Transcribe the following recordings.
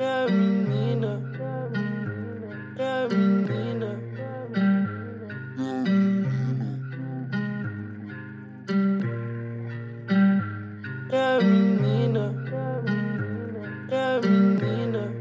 É menina, é menina. É menina, é menina.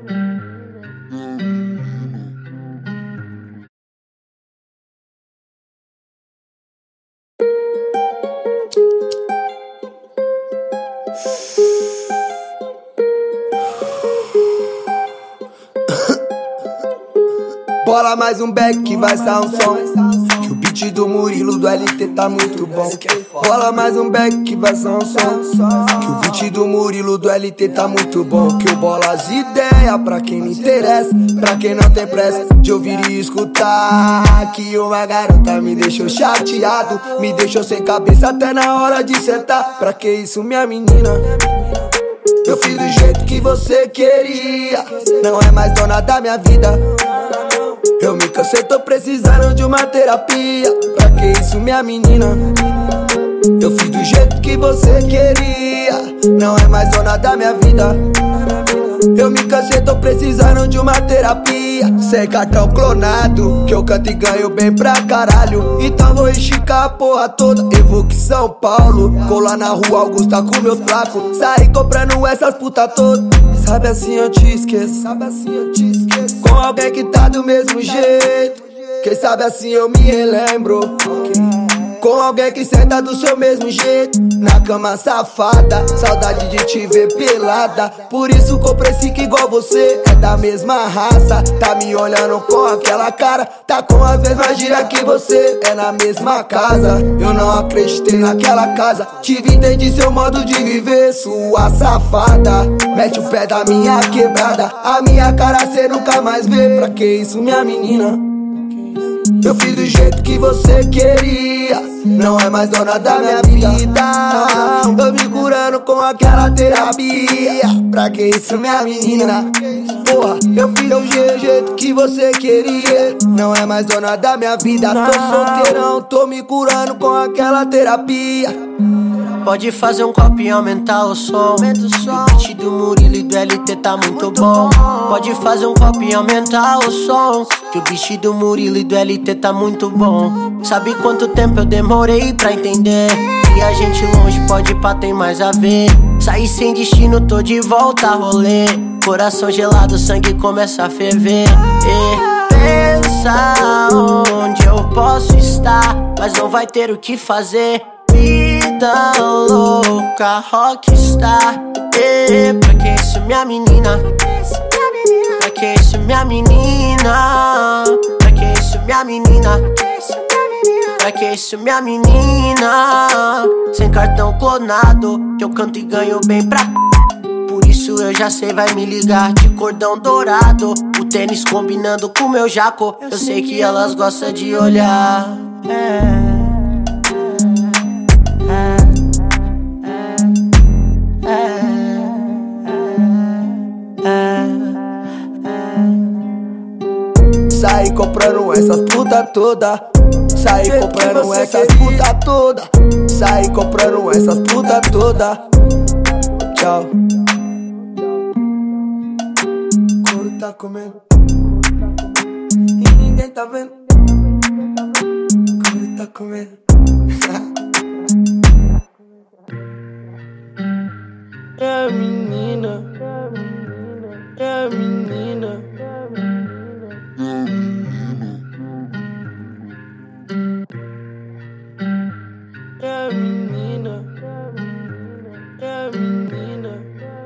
Bola mais um back que vai sair um som. Que o beat do Murilo do LT tá muito bom. Bola mais um back que vai sair um som. Que o beat do Murilo do LT tá muito bom. Que eu bolo as ideias pra quem me interessa, pra quem não tem pressa de ouvir e escutar. Que uma garota me deixou chateado, me deixou sem cabeça até na hora de sentar. Pra que isso, minha menina? Eu fiz do jeito que você queria, não é mais dona da minha vida. Eu me cansei, tô precisando de uma terapia. Pra que isso, minha menina? Eu fiz do jeito que você queria, não é mais dona da minha vida. Eu me cansei, tô precisando de uma terapia. Sem cartão clonado, que eu canto e ganho bem pra caralho. Então vou esticar a porra toda. Evoque São Paulo, colar na rua Augusta com meus placos. Saí comprando essas puta todas. Sabe assim eu te esqueço, sabe assim eu te esqueço. Com alguém que tá do mesmo jeito. Quem sabe assim eu me relembro. Com alguém que senta do seu mesmo jeito, na cama safada, saudade de te ver pelada. Por isso comprei cinco igual você, é da mesma raça. Tá me olhando com aquela cara, tá com as mesmas gírias que você. É na mesma casa, eu não acreditei naquela casa. Tive entendi seu modo de viver, sua safada. Mete o pé da minha quebrada, a minha cara cê nunca mais vê. Pra que isso, minha menina? Eu fiz do jeito que você queria, não é mais dona da minha vida. Tô me curando com aquela terapia. Pra que isso, minha menina? Porra, eu fiz do jeito que você queria, não é mais dona da minha vida. Tô solteirão, tô me curando com aquela terapia. Pode fazer um copo e aumentar o som. O beat do Murilo e do LT tá muito bom. Pode fazer um copo e aumentar o som. Que o beat do Murilo e do LT tá muito bom. Sabe quanto tempo eu demorei pra entender? E a gente longe pode pá, tem mais a ver. Saí sem destino, tô de volta a rolê. Coração gelado, sangue começa a ferver. E pensa onde eu posso estar, mas não vai ter o que fazer. Vida louca, rockstar. Pra que isso, minha menina? Pra que isso, minha menina? Pra que isso, minha menina? Pra que isso, minha menina? Sem cartão clonado, que eu canto e ganho bem pra... Por isso eu já sei, vai me ligar de cordão dourado. O tênis combinando com meu jaco. Eu sei que elas gostam de olhar. Saí comprando essas puta toda. Saí comprando essas puta toda. Saí comprando essas puta toda. Tchau. Couro tá comendo e ninguém tá vendo. Couro tá comendo. É menina, é menina. É menina, é menina.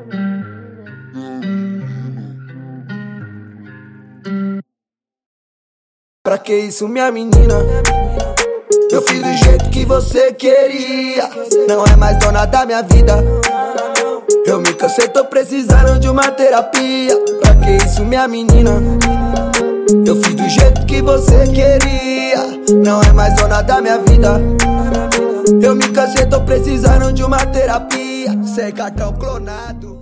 Pra que isso, minha menina? Eu fiz do jeito que você queria, não é mais dona da minha vida. Eu me cansei, tô precisando de uma terapia. Pra que isso, minha menina? Eu fiz do jeito que você queria, não é mais dona da minha vida. Eu me cansei, tô precisando de uma terapia. Sem cartão clonado.